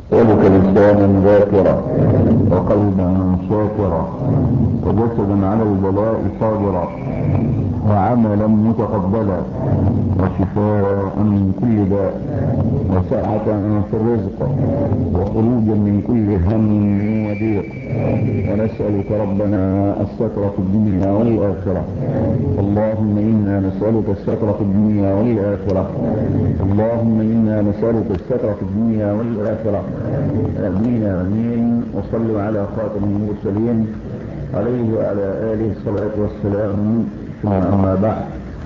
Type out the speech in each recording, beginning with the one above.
يجعلك لسانا ذاكرا وقلبا شاكرا وجسدا على البلاء صابرا وعملا متقبلا وشفاء من كل داء وسعة في الرزق وخروجا من كل هم وضيق. ونسألك ربنا الستر في الدنيا والآخرة. اللهم إنا نسألك الستر في الدنيا والآخرة. اللهم إنا نسألك الستر في الدنيا والآخرة. آمين آمين. وصلوا على خاتم المرسلين عليه وعلى آله الصلاة والسلام. ثم أما بعد،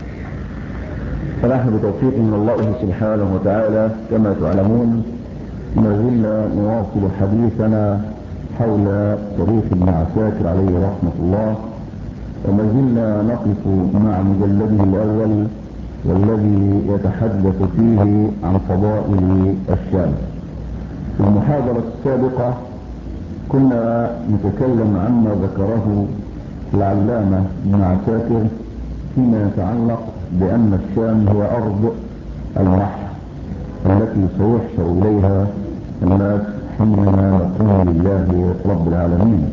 فنحن بتوفيق من الله سبحانه وتعالى كما تعلمون ما زلنا نواصل حديثنا حول تاريخ ابن عساكر عليه رحمة الله، وما زلنا نقف مع مجلده الأول والذي يتحدث فيه عن فضائل الشام. في المحاضرة السابقة كنا نتكلم عما ذكره العلامة ابن عساكر فيما يتعلق بأن الشام هي أرض الرحم التي سيحشر إليها الناس حينما يقوم لله رب العالمين،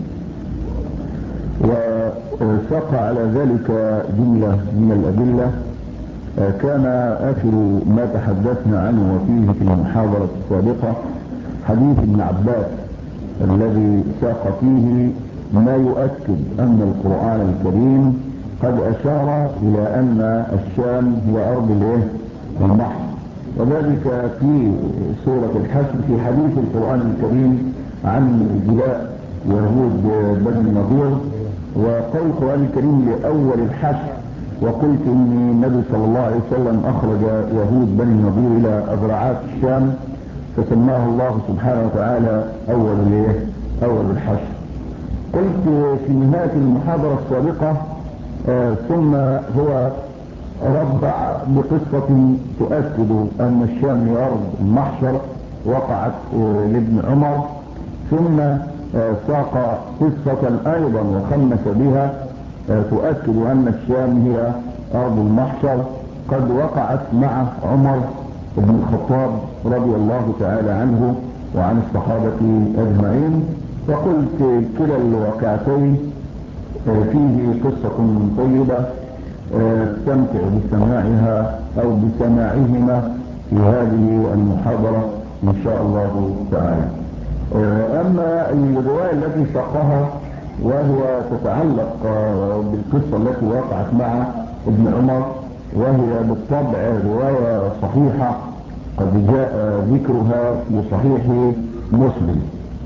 وساق على ذلك جملة من الأدلة. كان آخر ما تحدثنا عنه وفيه في المحاضرة السابقة حديث ابن عباس الذي ساق فيه ما يؤكد أن القرآن الكريم قد أشار إلى أن الشام هي أرض البحر، وذلك في سورة الحشر في حديث القرآن الكريم عن جلاء يهود بني النضير، وقول القرآن الكريم لأول الحشر: وقلت إن النبي صلى الله عليه وسلم أخرج يهود بني النضير إلى أذرعات الشام، فسماه الله سبحانه وتعالى أول الحشر. قلت في نهاية المحاضرة السابقة ثم هو ربع بقصة تؤكد أن الشام هي أرض المحشر وقعت لابن عمر، ثم ساق قصة أيضا وخمس بها تؤكد أن الشام هي أرض المحشر قد وقعت مع عمر بن الخطاب رضي الله تعالى عنه وعن الصحابة أجمعين. فقلت كلا الواقعتين فيه قصة طيبة استمتع بسماعها أو بسماعهما في هذه المحاضرة إن شاء الله تعالى. أما الرواية التي ساقها وهي تتعلق بالقصة التي وقعت مع ابن عمر، وهي بالطبع رواية صحيحة قد جاء ذكرها في صحيح مسلم،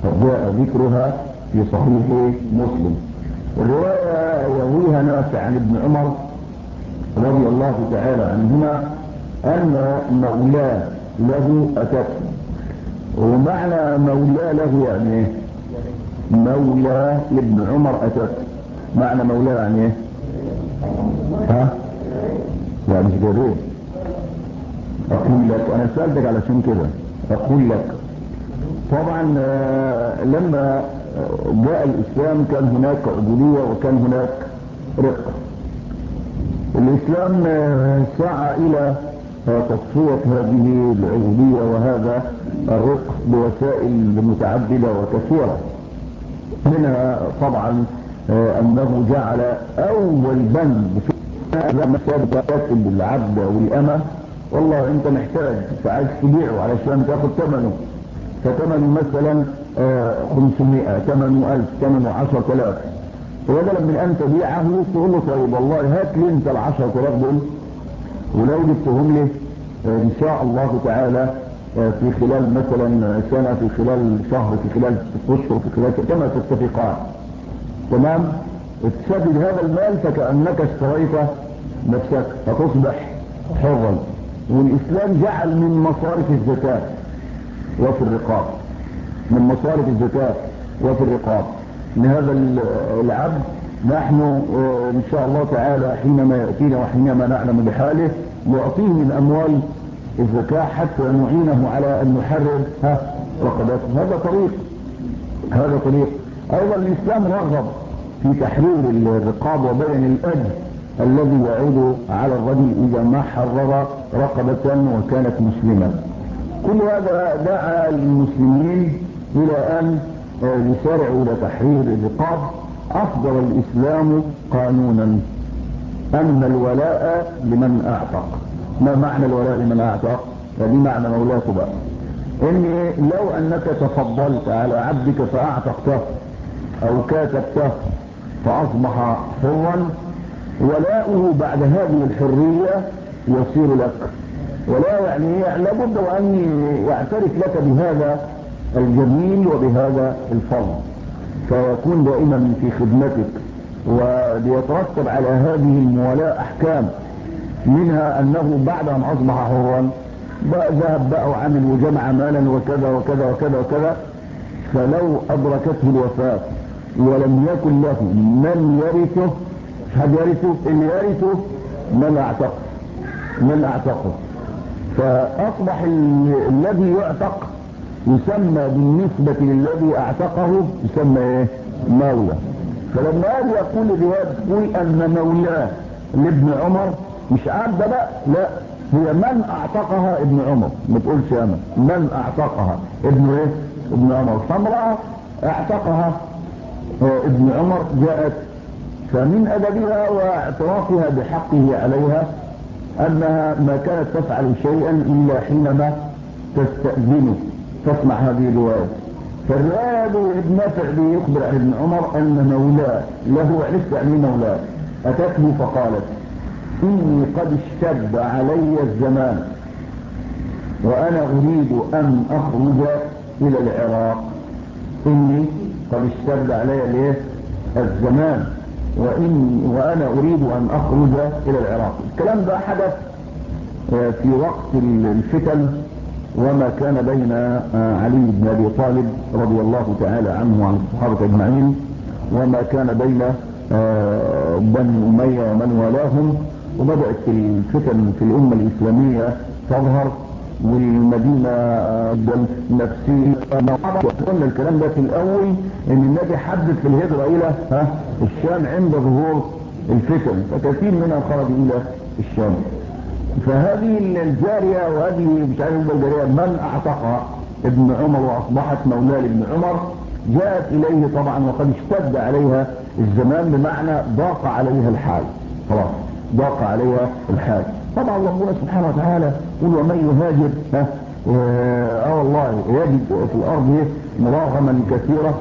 الرواية يرويها نافع عن ابن عمر رضي الله تعالى عنهما أن مولاه له أتته. ومعنى مولاه له يعني ايه؟ مولاه لابن عمر أتته، معنى مولاه يعني ايه؟ لا مش جريء. أقول لك أنا سألتك علشان كده، أقول لك طبعا لما جاء الإسلام كان هناك عبودية وكان هناك رق. الإسلام سعى إلى تصفية هذه العبودية وهذا الرق بوسائل متعددة وكثيرة، منها طبعا أنه جعل أول بند في مسابقات العبد والأمة. والله أنت محتاج فعايز تبيعه علشان تاخد ثمنه، فتمنه مثلا 500، ثمنه 1000، ثمنه 10,000، وبدلا من أن تبيعه تقول له طيب والله هات لي أنت 10,000 دول، ولو جبتهم لي إن شاء الله تعالى في خلال مثلا سنة، في خلال شهر، في خلال 6 أشهر، في خلال كما تتفقان، تمام، تسدد هذا المال فكأنك اشتريت نفسك فتصبح حرا. والإسلام جعل من مصارف الزكاة وفي الرقاب، من مصارف الزكاة وفي الرقاب لهذا العبد. نحن إن شاء الله تعالى حينما يأتينا وحينما نعلم بحاله نعطيه من أموال الزكاة حتى نعينه على أن نحرر رقباته. هذا طريق. أيضا الإسلام رغب في تحرير الرقاب وبين الأجر الذي يعود على الرجل إذا ما حرر رقبة وكانت مسلمة. كل هذا دعا المسلمين إلى أن يسارعوا إلى تحرير الرقاب. أصدر الإسلام قانونا أن الولاء لمن أعتق. ما معنى الولاء لمن أعتق؟ فدي معنى مولاته بقى، إن لو أنك تفضلت على عبدك فأعتقته أو كاتبته فأصبح حرا، ولاؤه بعد هذه الحرية يصير لك. ولا يعني لابد أن يعترف لك بهذا الجميل وبهذا الفضل، فيكون دائما في خدمتك. ويترتب على هذه المولاة أحكام، منها أنه بعد أن أصبح حرا ذهب بقى وعمل وجمع مالا وكذا وكذا وكذا وكذا، فلو أدركته الوفاة ولم يكن له من يرثه، حد يرثه؟ اللي يرثه من أعتقه. فأصبح الذي يعتق يسمى بالنسبة للذي أعتقه يسمى إيه؟ مولى. فلما هذا يقول الرواية تقول أن مولاه لابن عمر مش عبد بقى، لا، هي من أعتقها ابن عمر، ما تقولش أنا من أعتقها ابن إيه؟ ابن عمر. فامرأة اعتقها ابن عمر جاءت، فمن أدبها واعترافها بحقه عليها أنها ما كانت تفعل شيئا إلا حينما تستأذنه. تسمع هذه الرواية. فالرواية ابن نافع يخبر عن ابن عمر أن مولاه له، عرفت يعني مولاه، أتته فقالت إني قد اشتد علي الزمان وأنا أريد أن أخرج إلى العراق. إني قد اشتد علي الزمان وأنا أريد أن أخرج إلى العراق. الكلام ده حدث في وقت الفتن وما كان بين علي بن أبي طالب رضي الله تعالى عنه وعن الصحابة أجمعين، وما كان بين بني أمية ومن والاهم. وبدأت الفتن في الأمة الإسلامية تظهر، والمدينة نفسية. قلنا الكلام ده في الأول إن النبي حدد في الهجرة إلى الشام عند ظهور الفتن، فكثير منها خرج إلى الشام. فهذه الجارية وهذه مش عارف الجارية من أعتقها ابن عمر وأصبحت مولاه لابن عمر، جاءت إليه طبعا وقد اشتد عليها الزمان، بمعنى ضاق عليها الحال، خلاص ضاق عليها الحال. طبعا الله سبحانه وتعالى يقول ومن يهاجر والله يجد في الأرض مراغما كثيرة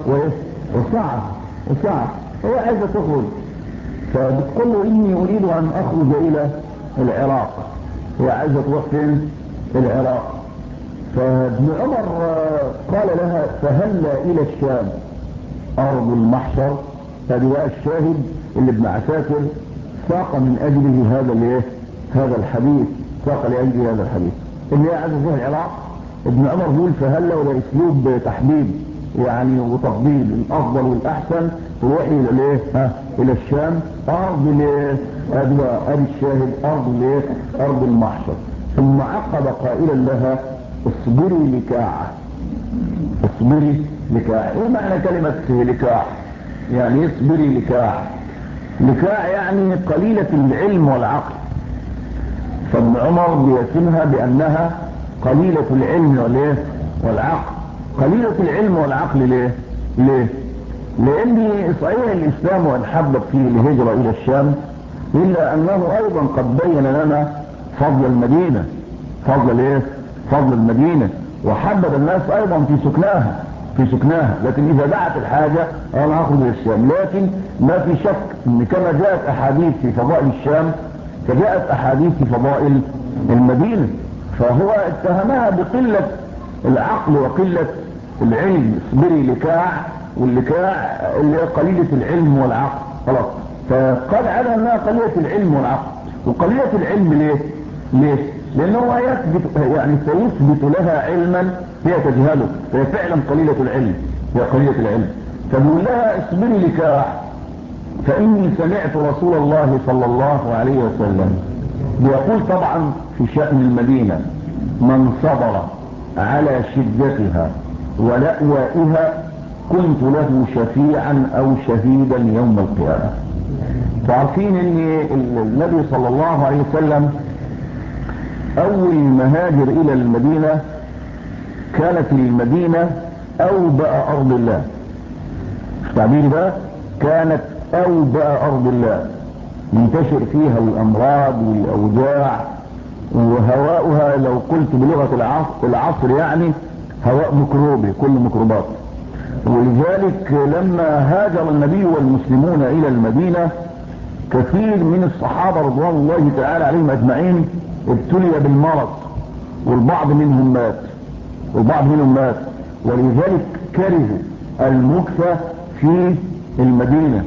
وسعة هو عايزة تخرج، فبتقول له إني أريد أن أخرج إلى العراق. هي عايزة تروح فين؟ العراق. فابن عمر قال لها فهلا إلى الشام أرض المحشر. هذا بقى الشاهد اللي ابن عساكر ساق من أجله هذا الحديث، ساق لأجله هذا الحديث اللي هي عايزة تروح العراق. ابن عمر يقول فهلا، ولا أسلوب تحديد يعني وتفضيل، الأفضل والأحسن تروحي إلى إلى الشام، أرض أدي الشاهد، أرض المحشر. ثم عقب قائلا لها اصبري لكاعة. اصبري لكاعة. ايه معنى كلمة لكاعة؟ يعني اصبري لكاعة. لكاعة يعني قليلة العلم والعقل. فابن عمر بيسمها بأنها قليلة العلم والعقل. قليلة العلم والعقل ليه؟ لأن صحيح الإسلام وأن حبب فيه الهجرة إلى الشام، إلا أنه أيضا قد بين لنا فضل المدينة، فضل المدينة، وحبب الناس أيضا في سكناها. لكن إذا دعت الحاجة أنا أخذ إلى الشام. لكن ما في شك أن كما جاءت أحاديث في فضائل الشام فجاءت أحاديث في فضائل المدينة. فهو اتهمها بقلة العقل وقلة العلم. اصبري لكاع، واللكاع اللي هي قليلة العلم والعقل، خلاص. فقال على أنها قليلة العلم والعقل. وقليلة العلم ليه؟ لأنه سيثبت لها علما هي تجهله، فهي فعلا قليلة العلم. فبيقول لها اصبري لكاع فإني سمعت رسول الله صلى الله عليه وسلم بيقول طبعا في شأن المدينة من صبر على شدتها ولأوائها كنت له شفيعا أو شهيدا يوم القيامة. تعرفين ان النبي صلى الله عليه وسلم اول ما هاجر الى المدينة كانت المدينة أوبأ أرض الله. التعبير ده كانت أوبأ أرض الله، منتشر فيها الأمراض والأوجاع، وهواؤها لو قلت بلغة العصر يعني هواء ميكروبي، كل ميكروبات. ولذلك لما هاجر النبي والمسلمون إلى المدينة كثير من الصحابة رضوان الله تعالى عليهم أجمعين ابتلي بالمرض، والبعض منهم مات، ولذلك كرهوا المكث في المدينة،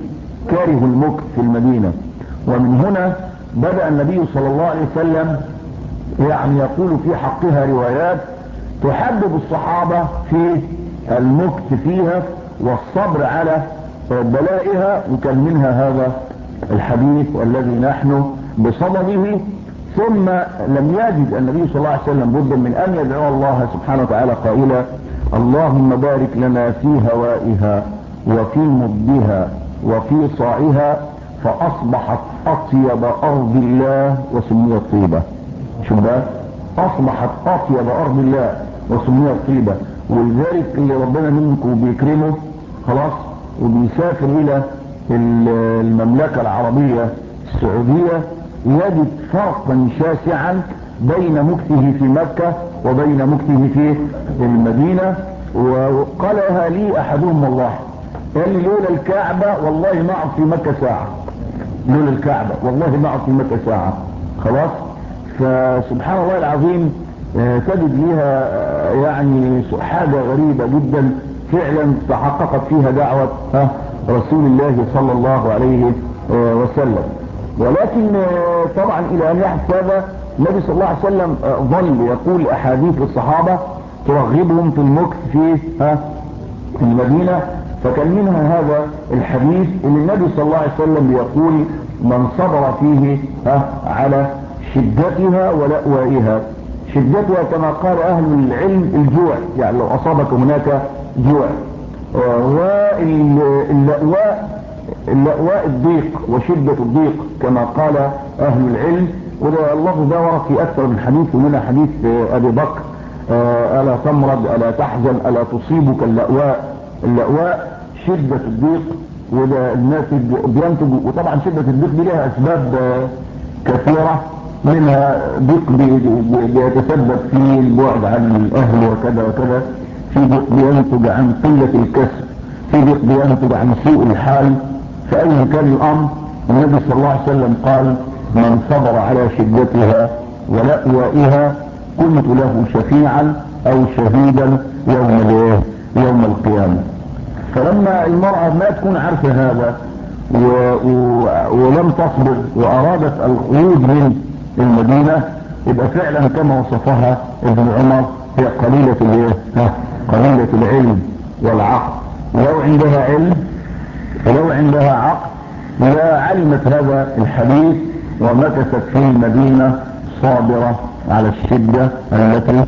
ومن هنا بدأ النبي صلى الله عليه وسلم يعني يقول في حقها روايات تحبب الصحابة في المكث فيها والصبر على بلائها، وكان منها هذا الحديث الذي نحن بصدده. ثم لم يجد النبي صلى الله عليه وسلم بد من أن يدعو الله سبحانه وتعالى قائلا: اللهم بارك لنا في هوائها وفي مضها وفي صاعها، فأصبحت أطيب أرض الله وسميت طيبة. شو ده؟ أصبحت أطيب أرض الله وسميت طيبة. ولذلك اللي ربنا منكم بيكرمه خلاص وبيسافر إلى المملكة العربية السعودية يجد فرقا شاسعا بين مكثه في مكة وبين مكثه في المدينة. وقالها لي أحدهم والله، قال لي لولا الكعبة والله ما أقعد في مكة ساعة، لولا الكعبة والله ما أقعد في مكة ساعة. خلاص. فسبحان الله العظيم تجد لها يعني حاجة غريبة جدا فعلا تحققت فيها دعوة رسول الله صلى الله عليه وسلم. ولكن طبعا الى ان يحدث هذا النبي صلى الله عليه وسلم ظل يقول احاديث للصحابة ترغبهم في المكث في المدينة. فكان منها هذا الحديث اللي النبي صلى الله عليه وسلم يقول: من صبر فيه على شدتها ولأوائها. شدتها كما قال اهل العلم الجوع، يعني لو اصابك هناك جوع. واللأواء الضيق وشدة الضيق كما قال اهل العلم. وده اللفظ ده ورد في اكثر من حديث، ومنها حديث ابي بكر: الا تمرض الا تحزن الا تصيبك اللأواء شدة الضيق. وده الناتج بينتج، وطبعا شدة الضيق دي لها اسباب كثيرة، منها ضيق بيتسبب في البعد عن الاهل وكذا وكذا، في ضيق بينتج عن قلة الكسب، في ضيق بينتج عن سوء الحال. فأيا كان الامر النبي صلى الله عليه وسلم قال: من صبر على شدتها ولأوائها كنت له شفيعا او شهيدا يوم القيامة. فلما المرأة ما تكون عارفة هذا ولم تصبر وارادت الخروج من المدينة، يبقى فعلا كما وصفها ابن عمر هي قليلة العلم والعقل. لو عندها علم ولو عندها عقل لا علمت هذا الحديث ومكثت في المدينة صابرة على الشدة التي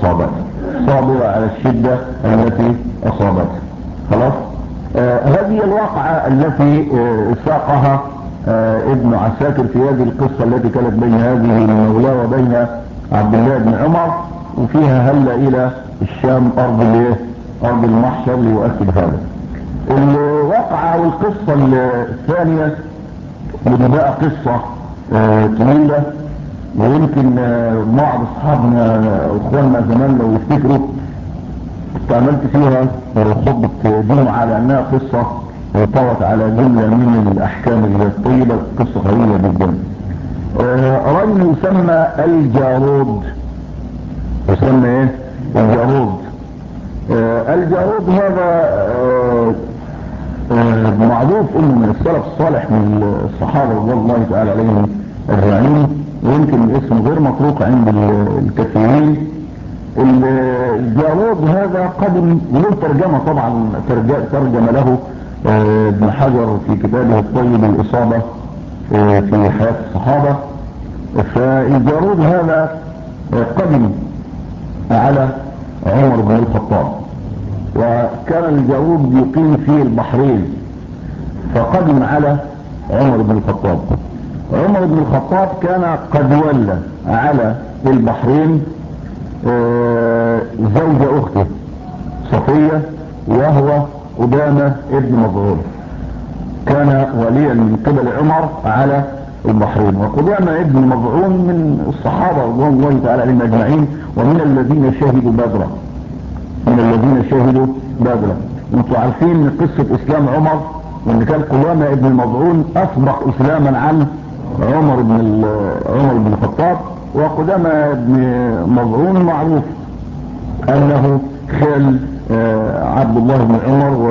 أصابتها. خلاص. هذه الواقعة التي ساقها ابن عساكر في هذه القصة التي كانت بين هذه المولاه وبين عبد الله بن عمر، وفيها هل إلى الشام أرض المحشر ليؤكد هذا. الواقعة والقصة الثانية ودي بقى قصة طويلة، ويمكن بعض أصحابنا وإخواننا زمان لو يفتكروا استعملت فيها خطبة جمعة لأنها قصة طوت على جملة من الأحكام الطيبة، قصة غريبة جدا. رجل يسمى الجارود. الجارود هذا معروف انه من السلف الصالح من الصحابة رضي الله تعالى عليهم اجمعين، ويمكن الاسم غير مطروق عند الكثيرين. الجارود هذا قدم له ترجمة، طبعا ترجم له ابن حجر في كتابه الطيب الإصابة في حياة الصحابة. فالجارود هذا قدم على عمر بن الخطاب، وكان الجارود يقيم في البحرين، فقدم على عمر بن الخطاب. عمر بن الخطاب كان قد ولى على البحرين زوج اخته صفية، وهو قدامة ابن مظعون، كان وليا من قبل عمر على البحرين. وقدامة ابن مظعون من الصحابة رضوان الله تعالى عليهم اجمعين، ومن الذين شهدوا بدرا، من الذين شهدوا بدرا. وانتوا عارفين قصة اسلام عمر، وان كان قدامة ابن مظعون اسبق اسلاما عن عمر بن الخطاب. وقدامة ابن مظعون معروف انه خال عبد الله بن عمر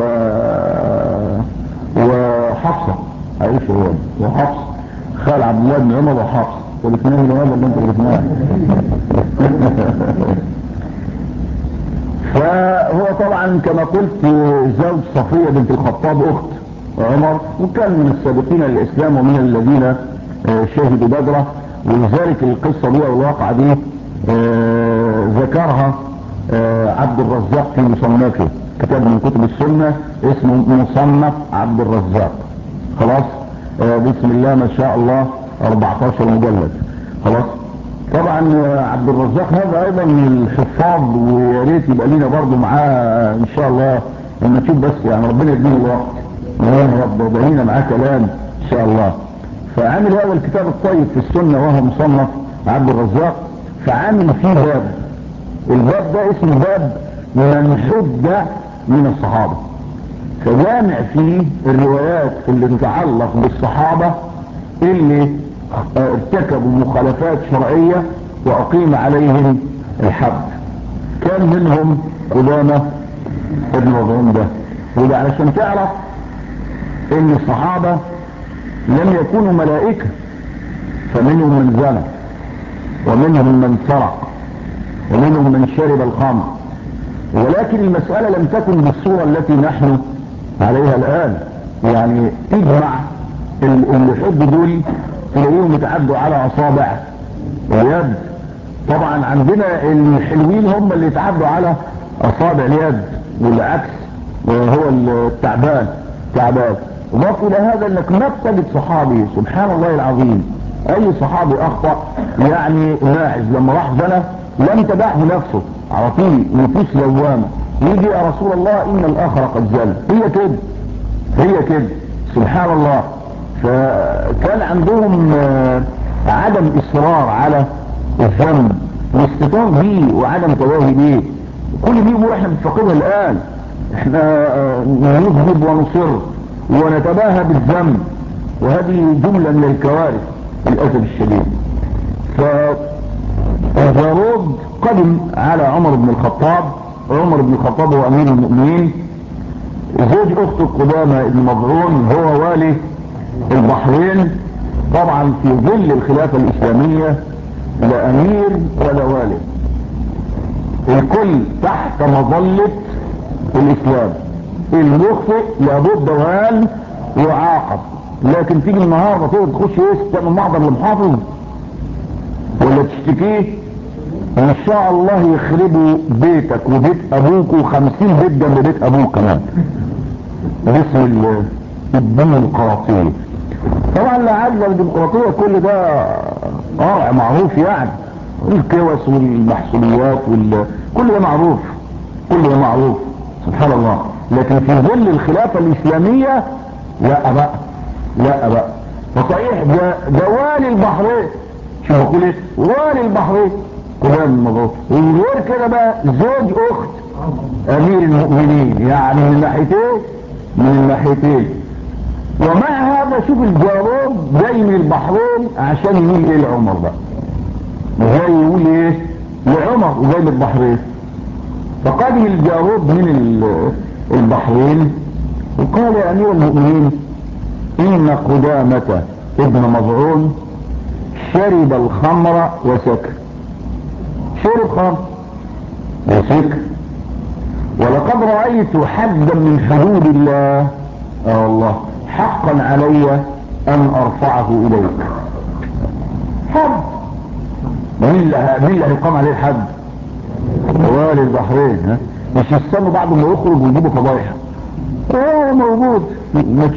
وحفصة، عائشة هو وحفصة، خال عبد الله بن عمر وحفصة، والاثنين من هذا اللي انت قلتناه. فهو طبعا كما قلت زوج صفية بنت الخطاب اخت عمر، وكان من السابقين للاسلام ومن الذين شهدوا بدرة. ولذلك القصة دي والواقعة دي ذكرها عبد الرزاق في مصنفه، كتاب من كتب السنة اسمه مصنف عبد الرزاق. خلاص، بسم الله ما شاء الله 14 مجلد. خلاص. طبعا عبد الرزاق هذا ايضا من الحفاظ، ويا ريت يبقى لينا برضه معاه ان شاء الله لما تشوف، بس يعني ربنا يدينا الوقت يا رب يبقى لينا معاه كلام ان شاء الله. فعامل هذا الكتاب الطيب في السنة وهو مصنف عبد الرزاق، فعامل فيه باب. الباب ده اسمه باب من حد من الصحابة، فجامع فيه الروايات اللي تتعلق بالصحابة اللي ارتكبوا مخالفات شرعية واقيم عليهم الحد. كان منهم قدامة ابن مظعون ده. وده علشان تعرف ان الصحابة لم يكونوا ملائكة، فمنهم من زنى، ومنهم من سرق، ومنهم من شرب الخمر، ولكن المسألة لم تكن بالصورة التي نحن عليها الآن. يعني تجمع اللي حب دول تلاقيهم يتعدوا على أصابع اليد. طبعا عندنا الحلوين هم اللي يتعدوا على أصابع اليد، والعكس هو التعبان تعبان. وضاف إلى هذا انك ما تجد صحابي سبحان الله العظيم، اي صحابي اخطأ يعني ماعز لما راح زنى لم تدعه نفسه على طول، نفوس لوامة يجي يا رسول الله ان الاخر قد زل. هي كده سبحان الله. فكان عندهم عدم اصرار على الذنب واستطاع به وعدم تواهي به. كل دي امور احنا بنفقدها الان، احنا نذهب ونصر ونتباهى بالذنب، وهذه جملة من الكوارث للأسف الشديد. فالجارود قدم على عمر بن الخطاب. عمر بن الخطاب هو أمير المؤمنين، زوج أخت قدامة بن مظعون هو والي البحرين. طبعا في ظل الخلافة الإسلامية لا أمير ولا والي، الكل تحت مظلة الإسلام. المخطئ لابد وان يعاقب، لكن تيجي النهارده تقدر تخش تعمل محضر للمحافظ ولا تشتكيه ان شاء الله يخربوا بيتك وبيت ابوك و50 بيت جنب بيت ابوك كمان باسم الديمقراطية. طبعا لا عدل الديمقراطية كل ده قارع معروف، يعني الكوس والمحسوبيات كل ده معروف، كل ده معروف سبحان الله. لكن في ظل الخلافة الإسلامية لا بقى. فصحيح ده والي البحرين، شو بقول ايه، والي البحرين قدام الموضوع، وغير كده بقى زوج اخت امير المؤمنين، يعني من الناحيتين. ومع هذا شوف الجارود جاي من البحرين عشان يقول ايه لعمر بقى، جاي يقول ايه لعمر وجاي من البحرين. فقدم الجارود من البحرين وقال يا امير المؤمنين ان قدامة ابن مظعون شرب الخمر وسكر. شرب خمر وسكر، ولقد رأيت حدا من حدود الله الله حقا علي ان ارفعه اليك. حد مين اللي هيقام عليه الحد؟ والي البحرين. مش يستنوا بعد ما يخرج ويجيبوا فضايح، موجود ما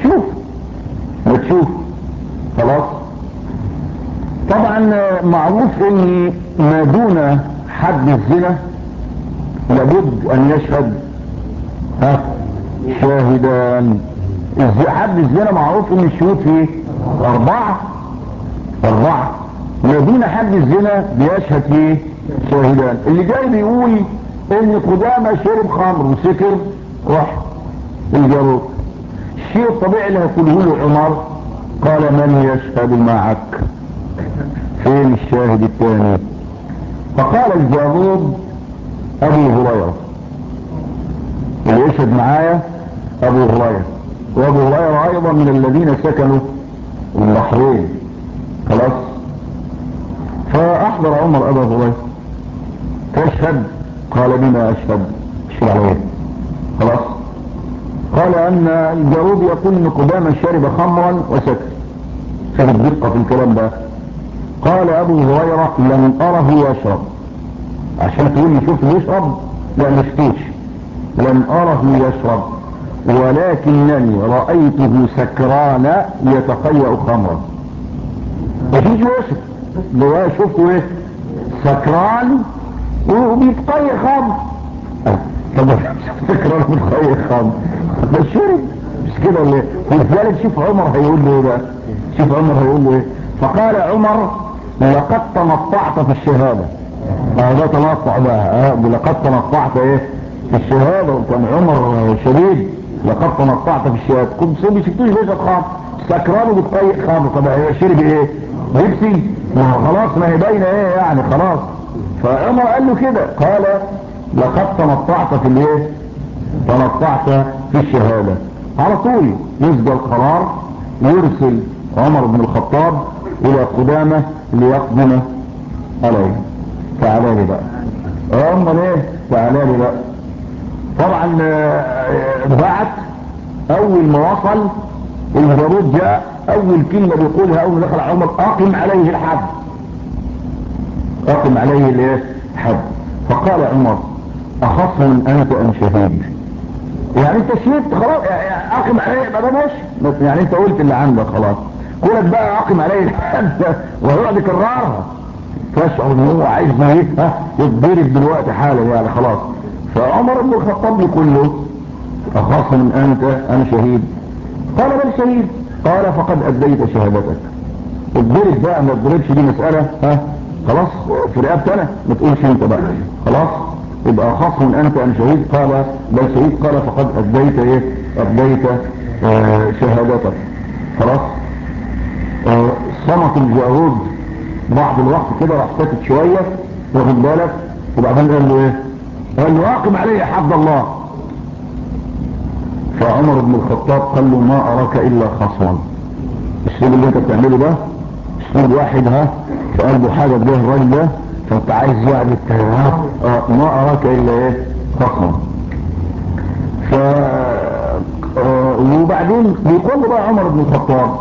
تشوف خلاص. طبعا معروف ان ما دون حد الزنا لابد ان يشهد شاهدان. حد الزنا معروف ان الشهود فيه 4 ودون حد الزنا بيشهد فيه شاهدان. اللي جاي بيقول ان قدامى شرب خمر وسكر راح الجارود، الشيء الطبيعي اللي هيقوله له عمر قال من يشهد معك؟ فين الشاهد الثاني؟ فقال الجارود ابو هريره، اللي يشهد معايا ابو هريره، وابو هريره ايضا من الذين سكنوا البحرين. خلاص. فاحضر عمر ابا هريره، تشهد؟ قال بما اشهد؟ اشهد على ايه؟ خلاص. قال ان الجارود يقول ان قدامى شرب خمرا وسكر. شوف الدقه في الكلام ده. قال ابو هريره لم اره يشرب. عشان تقول لي شفته يشرب؟ لا ما شفتوش، لم اره يشرب، ولكنني رايته سكران يتقيأ خمرا. مفيش يشرب، ده شفته ايه؟ سكران وبيتقيأ خمر. طب سكران بيتقيأ خمر ده شرب مش كده ولا ايه؟ ولذلك شوف عمر هيقول له ايه بقى، شوف عمر هيقول له ايه. فقال عمر لقد تنطعت في الشهاده. ده تنطع بقى، لقد تنطعت ايه في الشهاده. وكان عمر شديد. لقد تنطعت في الشهاده. كنت ما شفتوش بيشرب خمر، سكران وبيتقيأ خمر. طب هي شرب ايه؟ بيبسي؟ خلاص ما هي باينه ايه يعني خلاص. فعمر قال له كده، قال لقد تنطعت في الايه؟ تنطعت في الشهاده. على طول يصدر قرار يرسل عمر بن الخطاب الى قدامى ليقدم عليه. تعالى لي بقى. امال ايه؟ تعالى لي بقى. طبعا بعت. اول ما وصل الجارود جاء، اول كلمه بيقولها اول ما دخل عمر اقم عليه الحد. اقم عليه الايه؟ الحد. فقال عمر اخص من انت ام شهيد؟ يعني انت شهدت خلاص، يعني اقم عليه ما بلاش، يعني انت قلت اللي عندك خلاص، قولك بقى اقم عليه الحد ويقعد يكررها. تشعر ان هو عايز ايه؟ يتضرب دلوقتي حالا يعني خلاص. فعمر بن الخطاب يقول له اخاف من انت ام شهيد؟ قال بل شهيد. قال فقد اديت شهادتك. الضرب بقى ما تضربش، دي مسألة خلاص في رقبتي انا، ما تقولش انت بقى خلاص. يبقى اخاف من انت ام شهيد؟ قال بل شهيد. قال فقد اديت ايه؟ اديت شهادتك. خلاص. صمت الجارود بعض الوقت كده، راح ساكت شويه واخد بالك، وبعدين قال له ايه؟ قال له اقم عليه حد الله. فعمر بن الخطاب قال له ما اراك الا خصما. الاسلوب اللي انت بتعمله ده اسلوب واحد في قلبه حاجه تجاه الراجل ده، فانت عايز يعني ما اراك الا ايه؟ خصما. وبعدين بيقول له بقى عمر بن الخطاب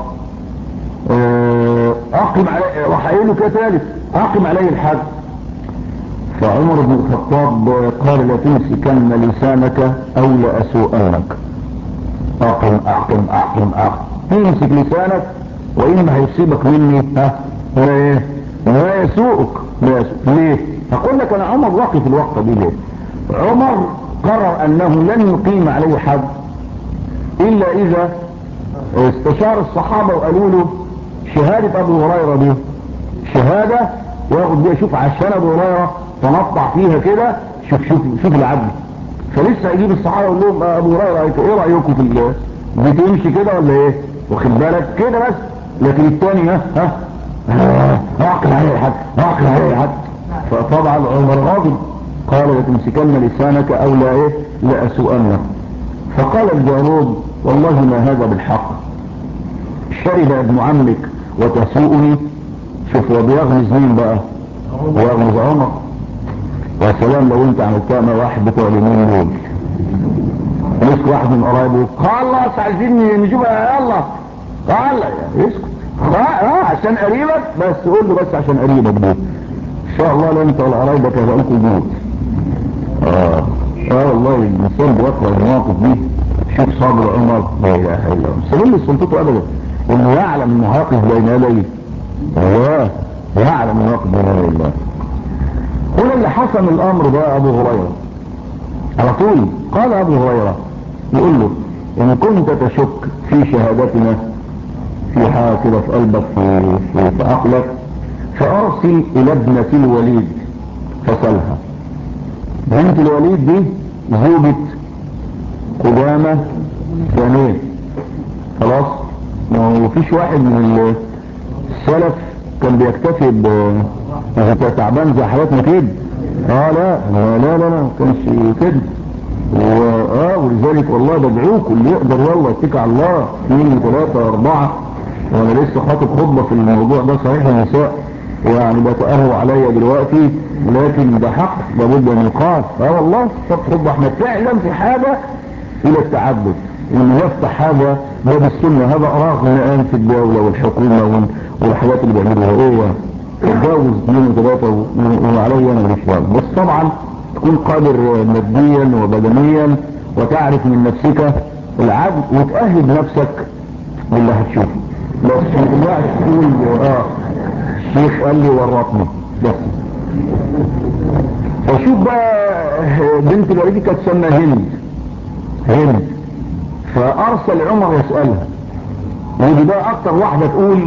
اقم عليه، راح قايل له كده ثالث اقم عليه الحد. فعمر بن الخطاب قال لا تمسكن لسانك او لاسوءنك. اقم اقم اقم اقم، تمسك لسانك واما هيصيبك مني ايه؟ لا يسوءك. ليه؟ هقول لك انا عمر واقف الوقفه دي ليه. عمر قرر انه لن يقيم عليه حد الا اذا استشار الصحابه وقالوا له شهاده ابو هريره دي شهاده وياخد بيها. شوف عشان ابو هريره تنطع فيها كده، شوف العدل. فلسه هيجيب الصحابه يقول لهم ابو هريره ايه رايكم في بتمشي كده ولا ايه؟ واخد بالك كده بس. لكن الثاني اعقل عليه حد، اعقل عليه حد. فطبعا عمر غاضب، قال لتمسكن لسانك او لا ايه؟ لا اسوءنك. فقال الجارود والله ما هذا بالحق، شرب ابن عمك وتسوءني. شوف هو بيغمز مين بقى؟ بيغمز عمر. يا سلام لو انت عملتها مع واحد بتوع اليمين دول، مسك واحد من قرايبه خلص عايزين نجيبها يلا قال يعني اسكت عشان قريبك بس، قول له بس عشان قريبك دي ان شاء الله لا انت ولا قرايبك هيبقى لكم جود. والله الانسان بيقرا المواقف دي. شوف صبر عمر لا اله الا الله، سلم سلطته ابدا انه يعلم انه هيقف بين يديه الله، يعلم انه هيقف بين يدي الله. هنا اللي حسم الامر بقى ابو هريرة على طول. قال ابو هريرة يقول له ان كنت تشك في شهادتنا في حاجة كده في قلبك في عقلك فارسل الى ابنة الوليد فسلها. بنت الوليد دي زوجة قدامة ثانية. خلاص ما فيش واحد من السلف كان بيكتفي انت تعبان زي حياتنا كده. لا لا لا لا ما كانش كده. ولذلك والله بدعوك اللي يقدر يلا يتكل على الله 2 3 4. وانا لسه خاطب خطبه في الموضوع ده صحيح النساء يعني بتقهوا عليا دلوقتي لكن ده حق لابد ان يقال. والله خطبه احنا فعلا في حاجه الى التعبد وان يفتح هذا باب السنه. هذا اراغ من الان في الدوله والحكومه والحاجات اللي بيعملوها هو تتجاوز 2 3 وعليه انا مش فاهم. بس طبعا تكون قادر ماديا وبدنيا وتعرف من نفسك العدل وتأهل نفسك باللي هتشوفه. بس الواحد تقول الشيخ قال لي ورطني بس. وشوف بقى بنت الوليد كانت تسمى هند فارسل عمر يسألها ودي بقى اكتر واحدة تقول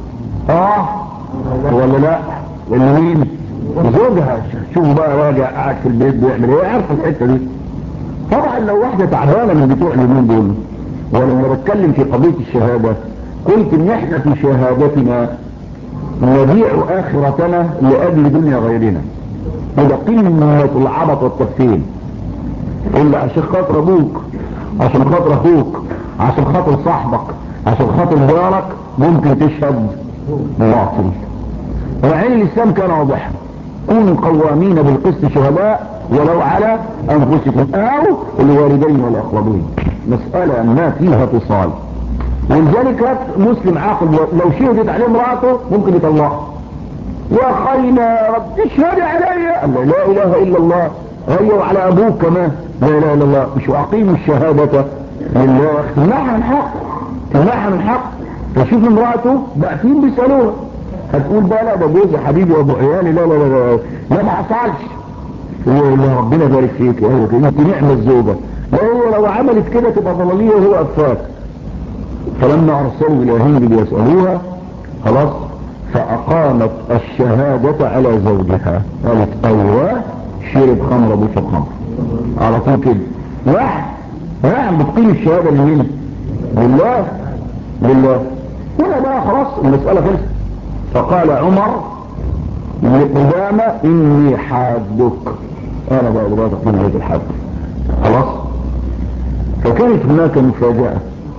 ولا لا اللي مين زوجها. شوف بقى راجع قاعد في البيت بيعمل ايه عارفه الحته دي. طبعا لو واحده تعبانه من بتوع اليومين دول وانا بتكلم في قضيه الشهاده قلت ان احنا في شهادتنا نبيع اخرتنا لاجل دنيا غيرنا. وده قمه العبط والتفسير. الا عشان خاطر ابوك عشان خاطر اخوك عشان خاطر صاحبك عشان خاطر جارك ممكن تشهد باطل. وعين الاسلام كان واضحا كونوا قوامين بالقسط شهداء ولو على انفسكم او الوالدين والاقربين. مسألة ما فيها اتصال. ولذلك مسلم عاقل لو شهدت عليه امرأته ممكن يطلقها. يا خينا رب تشهد علي الله لا اله الا الله. هي وعلى ابوك كمان لا اله الا الله. مش اقيموا الشهادة لله تمنعها من حق تمنعها من حق. فشوف امرأته باعتين بيسألوها هتقول بقى لا ده جوزي حبيبي وابو عيالي لا لا لا لا ما حصلش. هو ربنا يبارك فيك يا كده انت نعمه الزوجه. لا هو لو عملت كده تبقى ضلاليه وهو افاك. فلما ارسلوا الى هند ليسالوها خلاص فاقامت الشهاده على زوجها. قالت ايوه شرب خمر بشرب خمر على طول كده. واحد بتقيم الشهاده لمين؟ لله. هنا بقى خلاص المساله خلصت. فقال عمر لقدامة اني حادك. انا بقى دلوقتي اقيم هذا الحد خلاص. فكانت هناك مفاجأة.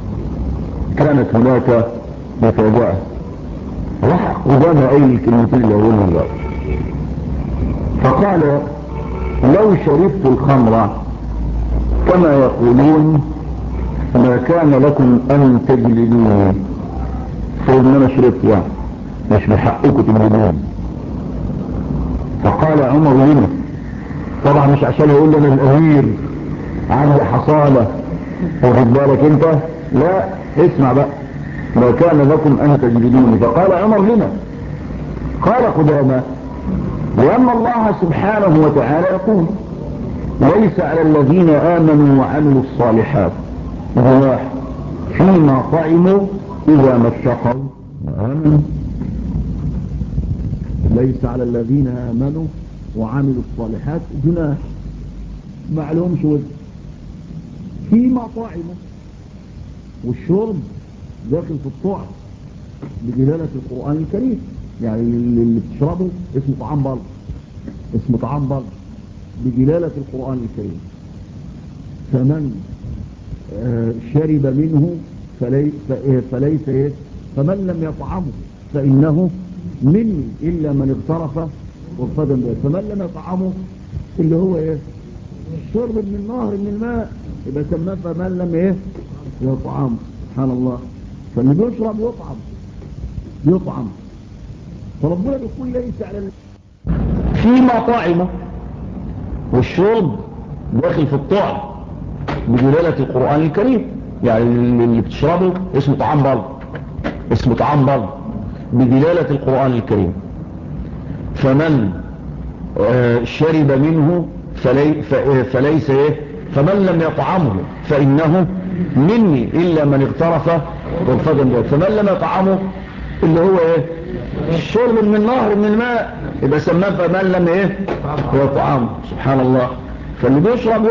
راح قدامة اي الكلمتين اللي اقولهم دلوقتي. فقال لو شربت الخمر كما يقولون ما كان لكم ان تجلدوني. فقلت انا شربت يعني مش بحقكم تجلدوني. فقال عمر لنا طبعا مش عشان يقول لنا الامير عندي حصالة واخد بالك انت لا اسمع بقى ما كان لكم ان تجلدوني. فقال عمر لنا قال قدامى لأن الله سبحانه وتعالى يقول ليس على الذين آمنوا وعملوا الصالحات جناح فيما طعموا إذا ما اتقوا وآمنوا. ليس على الذين آمنوا وعملوا الصالحات جناح معلوم شو فيما طعموا. والشرب داخل في الطعم بدلالة القرآن الكريم. يعني اللي بتشربه اسمه طعام برضه بدلالة القرآن الكريم. فمن شرب منه فليس ايه فمن لم يطعمه فإنه مني إلا من اغترف وفدا به. فمن لم يطعمه اللي هو ايه الشرب من النهر من الماء يبقى سماه فمن لم ايه يطعمه. سبحان الله. فاللي بيشرب يطعم. فربنا بيقول ليس على فيما طعمه والشرب داخل في الطعم بدلالة القرآن الكريم. يعني اللي بتشربه اسمه طعام برضه بدلالة القرآن الكريم. فمن شرب منه فليس ايه، فمن لم يطعمه فإنه مني إلا من اغترف غرفة بيد. فمن لم يطعمه اللي هو ايه، الشرب من نهر من الماء، يبقى سماه فمن لم ايه يطعمه. سبحان الله. فاللي بيشرب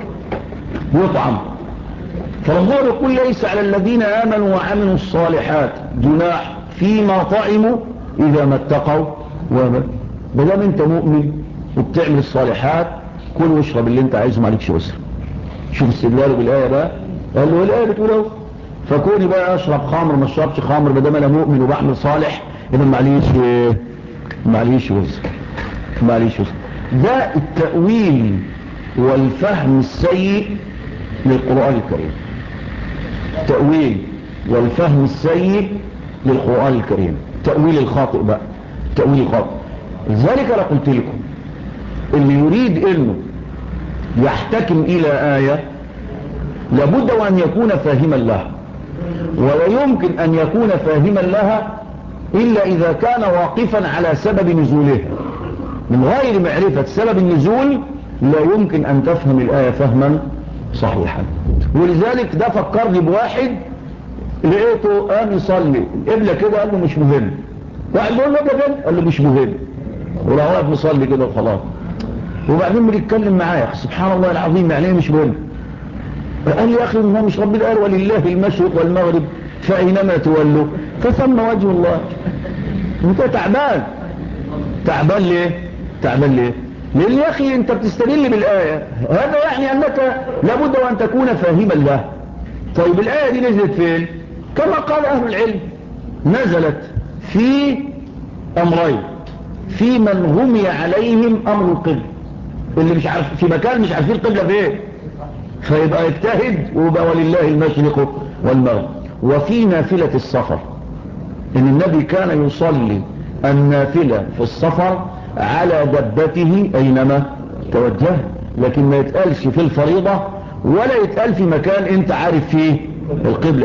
يطعم. فربنا يقول ليس على الذين آمنوا وعملوا الصالحات جناح فيما طعموا إذا ما اتقوا وما بدام انت مؤمن وبتعمل الصالحات كل واشرب اللي انت عايزه، معلكش وسر. شوف استدلاله بالآية بقى، قال له الآية بتقوله فكوني بقى اشرب خمر ما اشربش خمر بدام انا مؤمن وبعمل صالح، اذا معليش وزر. ده التأويل والفهم السيء للقرآن الكريم. التأويل والفهم السيء للقرآن الكريم، تأويل الخاطئ بقى، تأويل الخاطئ. لذلك انا قلت لكم اللي يريد انه يحتكم الى آية لابد وان يكون فاهما لها، ولا يمكن ان يكون فاهما لها الا اذا كان واقفا على سبب نزولها. من غير معرفة سبب النزول لا يمكن ان تفهم الآية فهما صحيحا. ولذلك ده فكرني بواحد لقيته قام يصلي القبلة كده، قال له مش مهم. واحد بيقول له ده قال له مش مهم، وراح واقف مصلي كده وخلاص. وبعدين بنتكلم معاه سبحان الله العظيم يعني ايه مش مهم؟ قال لي يا اخي ما مش ربنا قال ولله المشرق والمغرب فاينما تولوا فثم وجه الله. انت تعبان ليه؟ لان يا اخي انت بتستدل بالايه، هذا يعني انك لابد وان تكون فاهما له. طيب الايه دي نزلت فين؟ كما قال اهل العلم نزلت في امرين، في من غمي عليهم امر القبله، اللي مش عارف في مكان مش عارفين القبله فين فيبقى يجتهد ويبقى ولله المشرق والمغرب. وفي نافلة السفر، ان النبي كان يصلي النافلة في السفر على دبته اينما توجه، لكن ما يتقالش في الفريضة ولا يتقال في مكان انت عارف فيه القبلة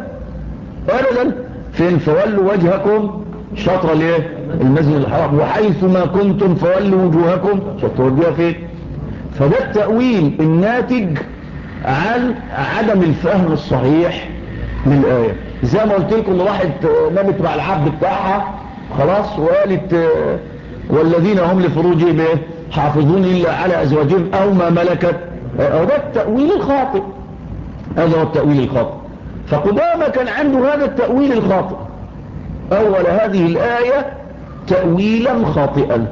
ابدا. فين فولوا وجهكم شطر الايه المسجد الحرام وحيث ما كنتم فولوا وجوهكم شطر وجهها فين. فده التأويل الناتج عن عدم الفهم الصحيح للآية. زي ما قلت لكم واحد نامت مع العبد بتاعها خلاص وقالت والذين هم لفروجهم حافظون إلا على أزواجهم أو ما ملكت، ده التأويل الخاطئ. هذا هو التأويل الخاطئ. فقدامى كان عنده هذا التأويل الخاطئ، أول هذه الآية تأويلا خاطئا.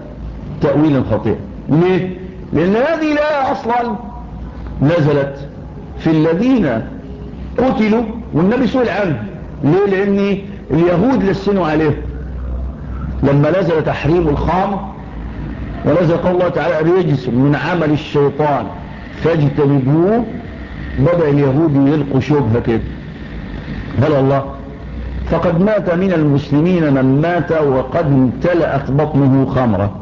ليه؟ لأن هذه الآية أصلا نزلت في الذين قتلوا والنبي سئل عنه. ليه؟ لأن اليهود لسنوا عليه لما نزل تحريم الخمر ونزل قول الله تعالى رجس من عمل الشيطان فاجتنبوه، بدأ اليهود يلقوا شبهة كده. هل الله فقد مات من المسلمين من مات وقد امتلأت بطنه خمرة.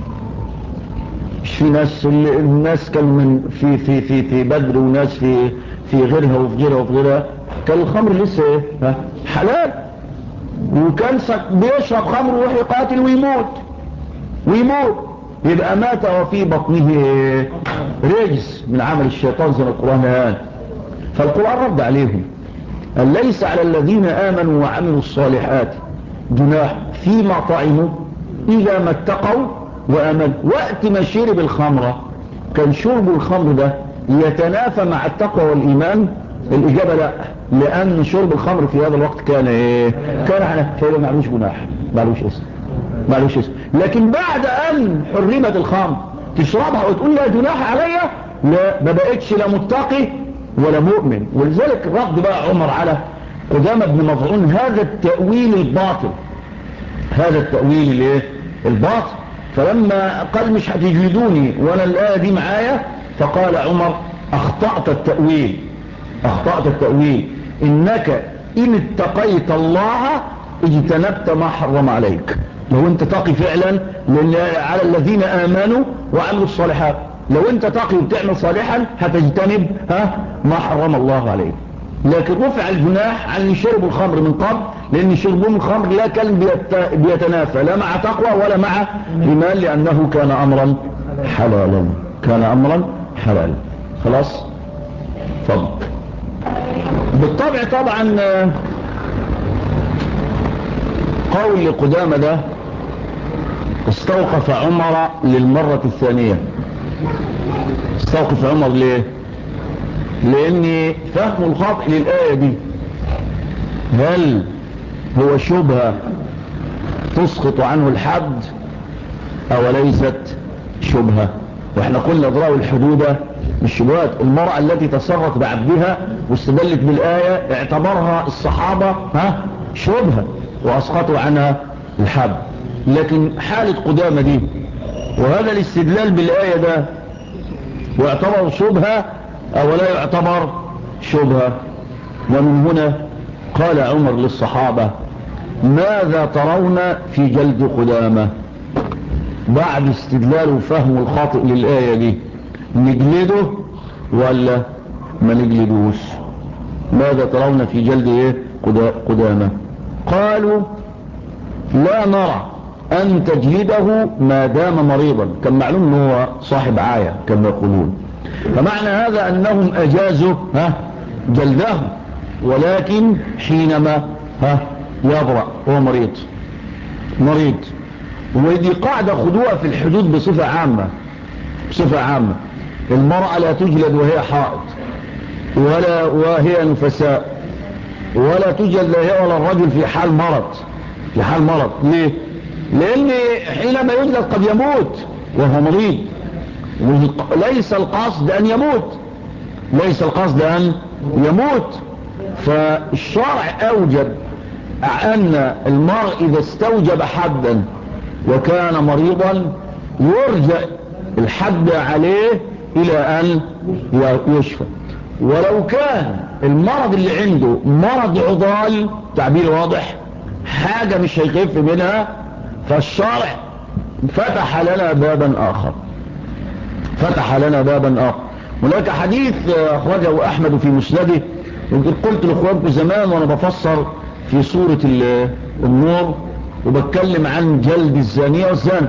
مش في الناس كانوا من في بدر وناس في غيرها وفي غيرها كان الخمر لسه ايه حلال، وكان بيشرب خمر ويروح يقاتل ويموت يبقى مات وفي بطنه رجس من عمل الشيطان زي ما القرآن قال. فالقرآن رد عليهم قال ليس على الذين آمنوا وعملوا الصالحات جناح فيما طعموا إذا ما اتقوا وأمنوا. وقت ما شرب الخمرة كان شرب الخمر ده يتنافى مع التقوى والإيمان؟ الإجابة لا، لأن شرب الخمر في هذا الوقت كان ايه؟ كان على فإذا معلوش جناح، معلوش اسم. لكن بعد أن حرمت الخمر تشربها وتقول لها جناح عليا؟ لا، ما بقتش لا متقي ولا مؤمن. ولذلك رد بقى عمر على قدامى بن مظعون هذا التأويل الباطل. فلما قال مش هتجلدوني وانا الآية دي معايا، فقال عمر اخطأت التأويل انك ان اتقيت الله اجتنبت ما حرم عليك. لو انت تقي فعلا على الذين آمنوا وعملوا الصالحات، لو انت تقي وتعمل صالحا هتجتنب ما حرم الله عليك. لكن رفع الجناح عن اللي شربوا الخمر من قبل لان شربهم الخمر لا كان بيتنافى لا مع تقوى ولا مع ايمان، لانه كان امرا حلالا، كان امرا حلالا. خلاص فضل. بالطبع طبعا قول لقدامى ده استوقف عمر للمرة الثانية. استوقف عمر ليه؟ لان فهم الخاطئ للآية دي هل هو شبهة تسقط عنه الحد او ليست شبهة؟ واحنا قلنا اضرار الحدود بالشبهات. المرأة التي تصرت بعبدها واستدلت بالآية اعتبرها الصحابة شبهة واسقطوا عنها الحد. لكن حالة قدامى دي وهذا الاستدلال بالآية ده يعتبر شبهة او لا يعتبر شبهة؟ ومن هنا قال عمر للصحابة ماذا ترون في جلد قدامى؟ بعد استدلال وفهم الخاطئ للآية دي نجلده ولا ما نجلدوش؟ ماذا ترون في جلد قدامى؟ قالوا لا نرى أن تجلده ما دام مريضا. كان معلوم أنه صاحب عاية كما يقولون، فمعنى هذا أنهم أجازوا جلده، ولكن حينما يبرأ هو مريض. ودي قاعدة خدوها في الحدود بصفة عامة. المرأة لا تجلد وهي حائض ولا وهي نفساء، ولا تجلد هي ولا الرجل في حال مرض. ليه؟ لأن حينما يجلد قد يموت وهو مريض، وليس القصد أن يموت. فالشرع أوجب أن المرء إذا استوجب حدا وكان مريضا يرجع الحد عليه إلى أن يشفى. ولو كان المرض اللي عنده مرض عضال، تعبير واضح، حاجة مش هيخف منها، فالشرع فتح لنا بابا آخر. هناك حديث أخرجه أحمد في مسنده، قلت لأخوانكم زمان وأنا بفسر في سورة النور وبتكلم عن جلد الزانية والزاني،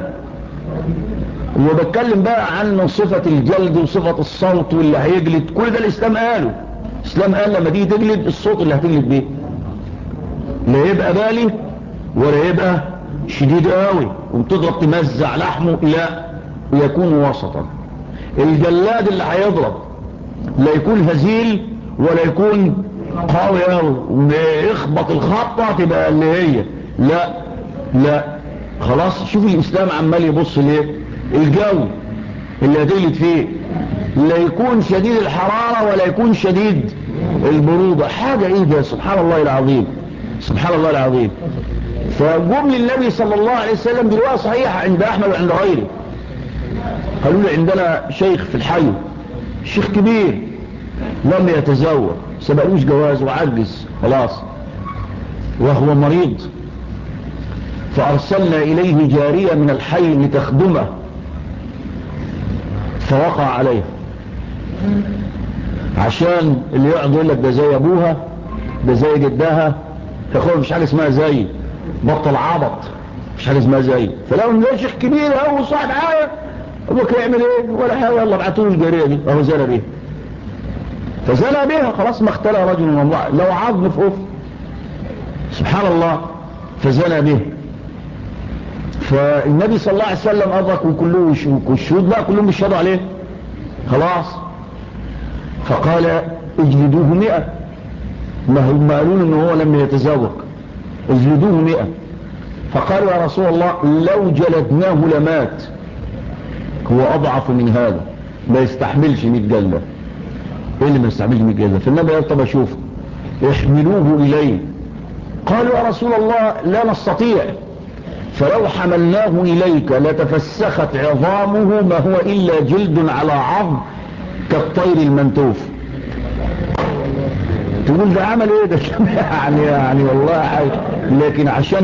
وبتكلم بقى عن صفة الجلد وصفة الصوت واللي هيجلد. كل ده الإسلام قاله. الإسلام قال لما تيجي تجلد الصوت اللي هتجلد بيه لا يبقى بالي ولا يبقى شديد قوي وبتضرب تمزع لحمه، لا، يكون وسطا. الجلاد اللي هيضرب لا يكون هزيل ولا يكون قوي قوي يخبط الخبطة تبقى اللي هي لا. خلاص. شوف الإسلام عمال يبص ليه. الجو اللي هتجلد فيه لا يكون شديد الحرارة ولا يكون شديد البرودة. حاجة ايه ده؟ سبحان الله العظيم. فجمل النبي صلى الله عليه وسلم برواية صحيحة عند أحمد وعند غيره، قالوا لي عندنا شيخ في الحي، شيخ كبير لم يتزوج، سبقوش جواز وعجز خلاص وهو مريض، فأرسلنا إليه جارية من الحي لتخدمه، فوقع عليه. عشان اللي يقعد يقول لك ده زي أبوها ده زي جدها، فأخوه مش حاجة اسمها زي، بطل عبط، مش حاجة اسمها زي. فلو ده شيخ كبير أهو صاحب عاية، أبوك يعمل ايه ولا حاجة، يلا ابعتوه الجارية دي أهو زنى بيها. فزنى بيها خلاص، ما اختلى رجل وامرأة لو عظم في أف، سبحان الله، فزنى بيها. فالنبي صلى الله عليه وسلم أدرك وكله والشهود بقى كلهم بيشهدوا عليه خلاص، فقال اجلدوه 100. ما هم قالوا انه هو لم يتزوج، اجلدوه 100. فقالوا يا رسول الله لو جلدناه لمات، هو أضعف من هذا ما يستحملش 100 جلدة. ايه اللي ما يستحملش 100 جلدة؟ فالنبي قال طب اشوف احملوه إليه. قالوا يا رسول الله لا نستطيع، فلو حملناه إليك لتفسخت عظامه ما هو إلا جلد على عظم كالطير المنتوف. تقول ده عمل ايه ده؟ يعني والله حاجة. لكن عشان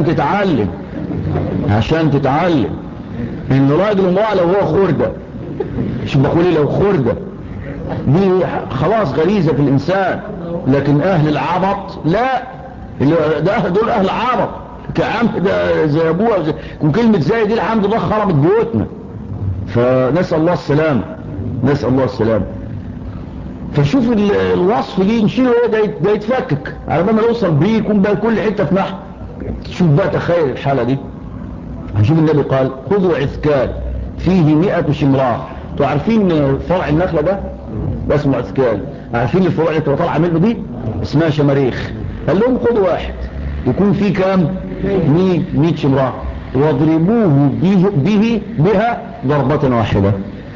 تتعلم ان راجل امرأة لو هو خردة، مش بقولي لو خردة دي خلاص غريزة في الانسان، لكن اهل العبط لا، ده دول اهل عرب كعام ده زي ابوها وكلمة زي دي الحمد لله خربت بيوتنا. فنسأل الله السلام، نسأل الله السلام. فشوف الوصف دي نشيله ايه ده يتفكك على ما نوصل بيه يكون بقى كل حتة في نحو. شوف بقى تخيل الحالة دي. هنشوف النبي قال خذوا عثكال فيه 100 شمراء. انتوا عارفين فرع النخلة ده اسمه عثكال، عارفين الفروع اللي طالعه منه دي اسمها شماريخ. قال لهم خذوا واحد يكون فيه كام 100 شمراء واضربوه بها ضربة واحدة.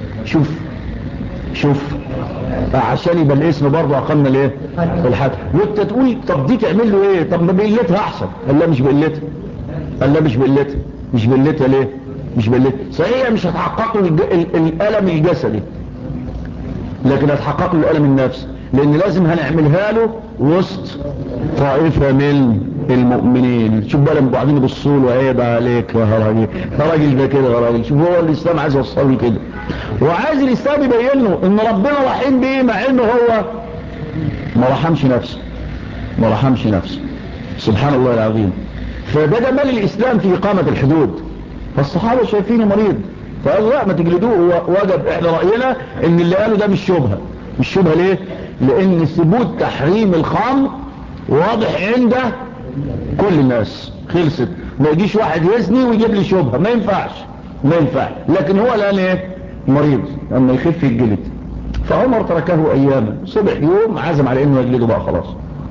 شوف عشان يبقى الاسم برضه اقلنا الايه الحد. وانت تقول طب دي تعمل له ايه؟ طب ما بقلتها احسن. قال لا مش بقلتها، قال لا مش بقلتها ليه؟ مش بقلتها صحيح مش هتحقق له الالم الجسدي لكن هتحقق له الالم النفسي، لان لازم هنعملها له وسط طائفة من المؤمنين. شوف بقى لما بعدين يبصوا له عيب عليك يا راجل ده كده يا راجل. شوف هو الاسلام عايز يوصل له كده، وعايز الاسلام يبين له ان ربنا رحيم بيه مع انه هو ما رحمش نفسه سبحان الله العظيم. فده جمال الاسلام في اقامة الحدود. فالصحابة شايفينه مريض فقال لا ما تجلدوه. هو وجب احنا رأينا ان اللي قاله ده مش شبهة ليه؟ لان ثبوت تحريم الخمر واضح عند كل الناس خلصت. ما يجيش واحد يزني ويجيب لي شبهة، ما ينفعش. لكن هو الان ايه مريض اما يخف الجلد. فعمر تركه اياما، صبح يوم عزم على انه يجلده بقى خلاص.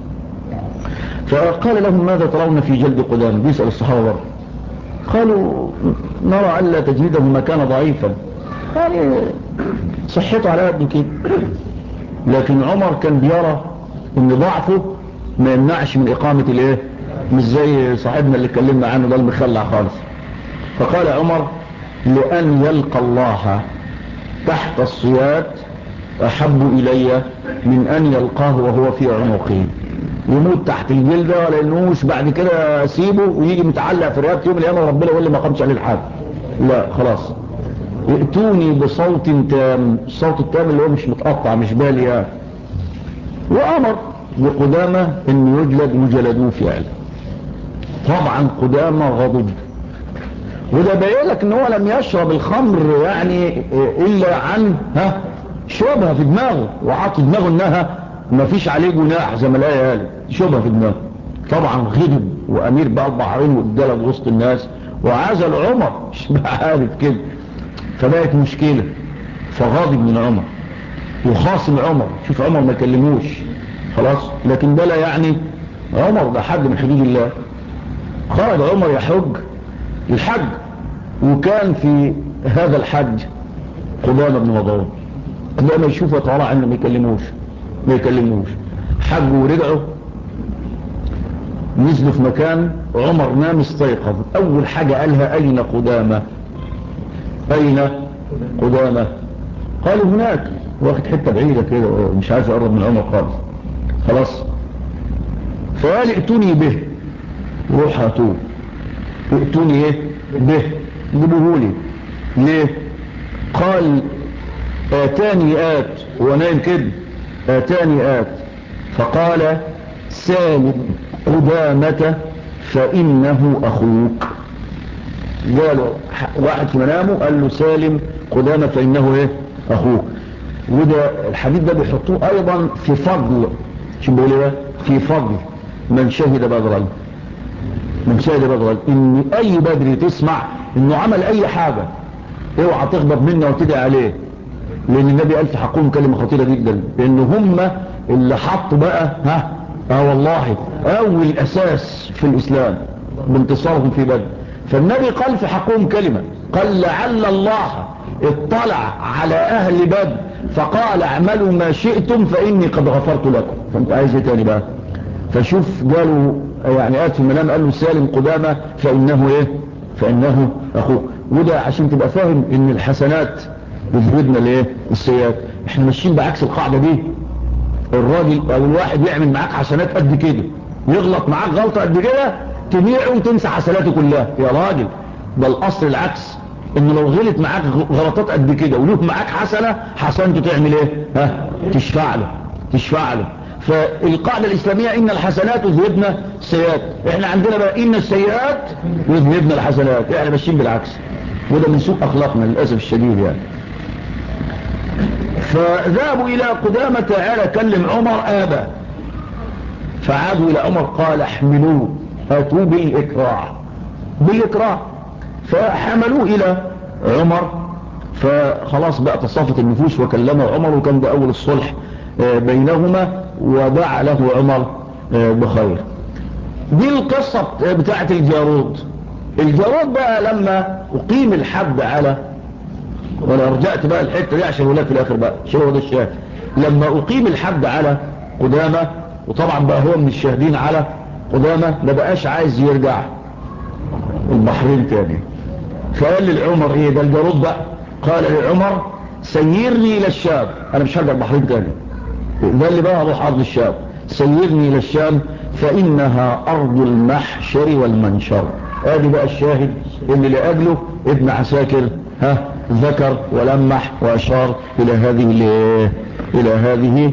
فقال لهم ماذا ترون في جلد قدام؟ بيسأل الصحابة برضه. قالوا نرى ألا تجلده مكان ضعيفا، يعني صحته على قد كده. لكن عمر كان بيرى ان ضعفه ما يمنعش من اقامة الايه، مش زي صاحبنا اللي اتكلمنا عنه ده المخلع خالص. فقال عمر لأن يلقى الله تحت الصياد احب الي من ان يلقاه وهو في عنقه. يموت تحت الجلدة ولا ينوش بعد كده اسيبه ويجي متعلق في رقبتي يوم القيامة وربنا يقول لي ما قامش عليه الحد. لا خلاص، ائتوني بصوت تام. الصوت التام اللي هو مش متقطع مش بالي يعني. وامر بقدامة ان يجلد وجلدوه فعلا. طبعا قدامة غضب، وده بيقولك ان هو لم يشرب الخمر يعني الا عن شربها في دماغه وعط في دماغه انها ما فيش عليه جناح زي ما الايه قالت، شربها في دماغه. طبعا غضب وامير بقى البحرين واتجلد وسط الناس وعزل عمر مش بقى عارف كده. فبقت مشكلة، فغاضب من عمر وخاصم عمر. شوف عمر ما كلموش خلاص، لكن ده لا يعني عمر ده حد من حدود الله. خرج عمر يحج الحج، وكان في هذا الحج قدامة بن مضعون. لما يشوفه يطلع عنه ما يكلموش. حجوا ورجعوا نزلوا في مكان عمر نام استيقظ. اول حاجة قالها اين قدامة؟ قالوا هناك، واخد حتة بعيدة كده مش عايز اقرب من عمر خلاص. فقال ائتوني به، روح هاتوه. ائتوني به، جيبوهولي. ليه؟ قال اتاني هو نايم كده، اتاني فقال سالم قدامة فإنه أخوك. قالوا واحد في منامه قال له سالم قدامة فإنه أخوك. وده الحديث ده بيحطوه أيضا في فضل، شو بيقول ايه؟ في فضل من شهد بدرا. إن أي بدري تسمع إنه عمل أي حاجة اوعى تغضب منه وتدعي عليه، لأن النبي قال في حقهم كلمة خطيرة جدا، لأن هم اللي حطوا بقى والله أول أساس في الإسلام بانتصارهم في بدر. فالنبي قال في حقهم كلمة، قال لعل الله اطلع على أهل بدر فقال اعملوا ما شئتم فإني قد غفرت لكم. فانت عايز ايه تاني بقى؟ فشوف قالوا يعني قال في المنام قال له سالم قدامة فإنه أخوه. وده عشان تبقى فاهم ان الحسنات بتزودنا السيئات. احنا ماشيين بعكس القاعدة دي. الراجل او الواحد يعمل معاك حسنات قد كده يغلط معاك غلطة قد كده تبيعه وتنسى حسناته كلها يا راجل. ده الاصل العكس، انه لو غلط معاك غلطات قد كده وله معاك حسنته تعمل تشفع له. فالقاعدة الإسلامية إن الحسنات يذهبن السيئات، احنا عندنا بقى إن السيئات يذهبن الحسنات، احنا ماشيين بالعكس، وده من سوء أخلاقنا للأسف الشديد يعني. فذهبوا إلى قدامة تعالى كلم عمر آبا، فعادوا إلى عمر قال احملوه أتوا بالإكراه، فحملوه إلى عمر، فخلاص بقى تصافت النفوس وكلمه عمر، وكان ده أول الصلح بينهما، ودعا له عمر بخير. دي القصة بتاعت الجارود. الجارود بقى لما أقيم الحد على، وانا رجعت بقى الحته دي عشان ولا في الاخر بقى شو ده الشاهد، لما اقيم الحد على قدامه، وطبعا بقى هو من الشاهدين على قدامه، ما بقاش عايز يرجع البحرين تاني، فقال للعمر ايه ده الجارود بقى، قال لعمر سيرني الى الشام، انا مش هرجع البحرين تاني، ده اللي بقى اروح ارض الشام، سيرني الى الشام فانها ارض المحشر والمنشر. ادي بقى الشاهد اللي لاجله ابن عساكر ذكر ولمح واشار الى هذه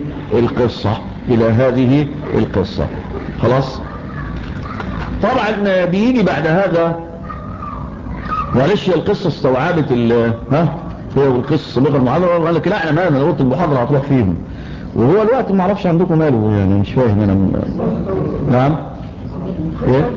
القصة. خلاص. طبعا بيجي بعد هذا، معلش القصة استوعبت هي والقصة لغة المحاضرة، وقال لك لا انا قلت المحاضرة هتروح فيهم، وهو الوقت ما اعرفش عندكم ماله يعني، مش فاهم انا نعم ايه.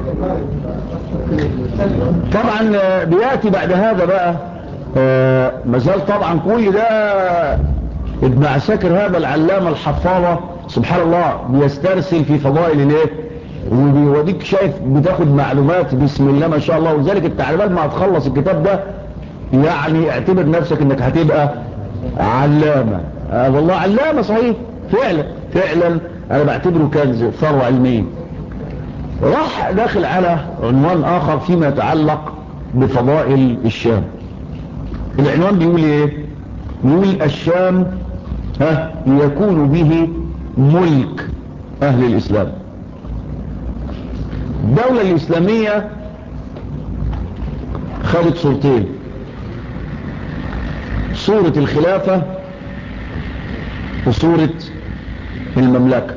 طبعا بياتي بعد هذا بقى مازال طبعا كل ده ابن عساكر هذا العلامة الحفاظة سبحان الله بيسترسل في فضائل الايه، وبيوديك شايف بتاخد معلومات بسم الله ما شاء الله، وذلك التعليمات ما هتخلص الكتاب ده يعني اعتبر نفسك انك هتبقى علامة. والله علامة صحيح، فعلا انا بعتبره كنز ثروة علمية. راح داخل على عنوان اخر فيما يتعلق بفضائل الشام. العنوان بيقول ايه؟ بيقول الشام يكون به ملك اهل الاسلام. الدولة الاسلامية خدت صورتين، صورة الخلافة وصورة المملكة.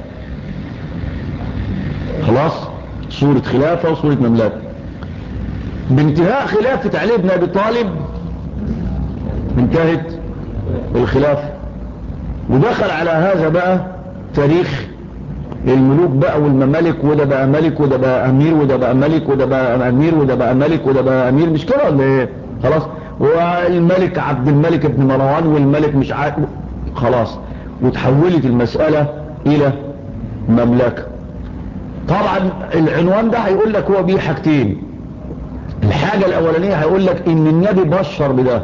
خلاص، صورة خلافة وصورة مملكة. بانتهاء خلافة علي بن ابي طالب انتهت الخلافة، ودخل على هذا بقى تاريخ الملوك بقى والممالك، وده بقى ملك وده بقى امير وده بقى ملك وده بقى امير وده بقى ملك وده بقى امير، مش كده ولا ايه؟ خلاص. والملك عبد الملك بن مروان والملك مش عارف، خلاص، وتحولت المسألة الى مملكة. طبعا العنوان ده هيقول لك هو بيه حاجتين. الحاجة الاولانية هيقول لك ان النبي بشر بده،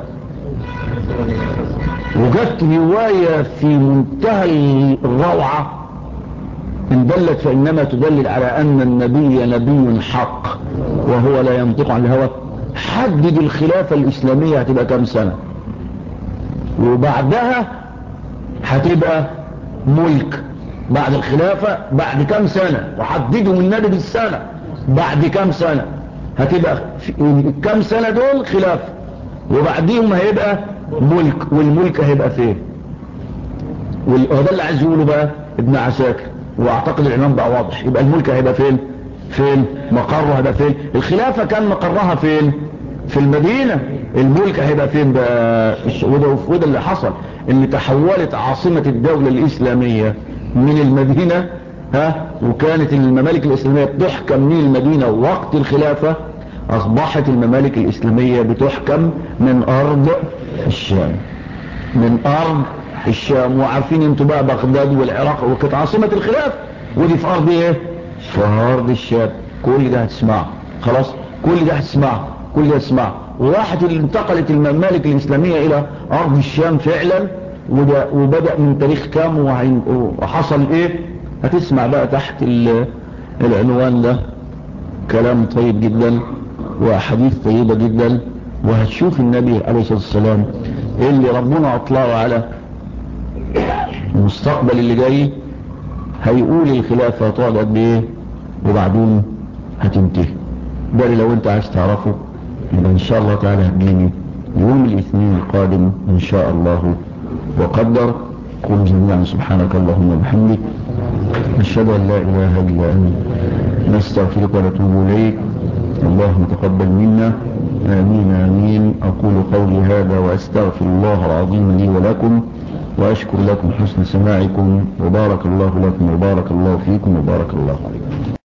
وجدت رواية في منتهى الروعة ان دلت فانما تدلل على ان النبي نبي حق وهو لا ينطق عن الهوى. حدد الخلافة الاسلامية هتبقى كام سنة، وبعدها هتبقى ملك. بعد الخلافة بعد كام سنة، وحددهم النبي بالسنة، بعد كام سنة هتبقى كام سنة دول خلافة، وبعديهم هيبقى ملك. والملك هيبقى فين؟ وده اللي عايز يقوله بقى ابن عساكر، واعتقد العنوان بقى واضح. يبقى الملك هيبقى فين مقره هيبقى فين؟ الخلافة كان مقرها فين؟ في المدينة. الملك هيبقى فين بقى؟ وده اللي حصل، ان تحولت عاصمة الدولة الاسلامية من المدينة وكانت الممالك الاسلامية بتحكم من المدينة وقت الخلافة، اصبحت الممالك الاسلامية بتحكم من ارض الشام. وعارفين انتوا بقى بغداد والعراق وكانت عاصمة الخلافة، ودي في ارض ايه؟ في ارض الشام. كل ده هتسمعه، خلاص، كل ده هتسمعه. وراحت انتقلت الممالك الاسلامية الى ارض الشام فعلا، وبدأ من تاريخ كام وحصل ايه. هتسمع بقى تحت العنوان ده كلام طيب جدا وحديث طيبة جدا، وهتشوف النبي عليه الصلاة والسلام اللي ربنا اطلعه على المستقبل اللي جاي، هيقول الخلافة هتقعد قد ايه وبعدين هتنتهي. ده اللي لو انت عايز تعرفه يبقى ان شاء الله تعالى هتجيني يوم الاثنين القادم ان شاء الله وقدر. قل جميعا سبحانك اللهم وبحمدك أشهد أن لا إله إلا أنت نستغفرك ونتوب إليك. اللهم تقبل منا. آمين آمين. أقول قولي هذا وأستغفر الله العظيم لي ولكم، وأشكر لكم حسن سماعكم، وبارك الله لكم وبارك الله فيكم وبارك الله عليكم.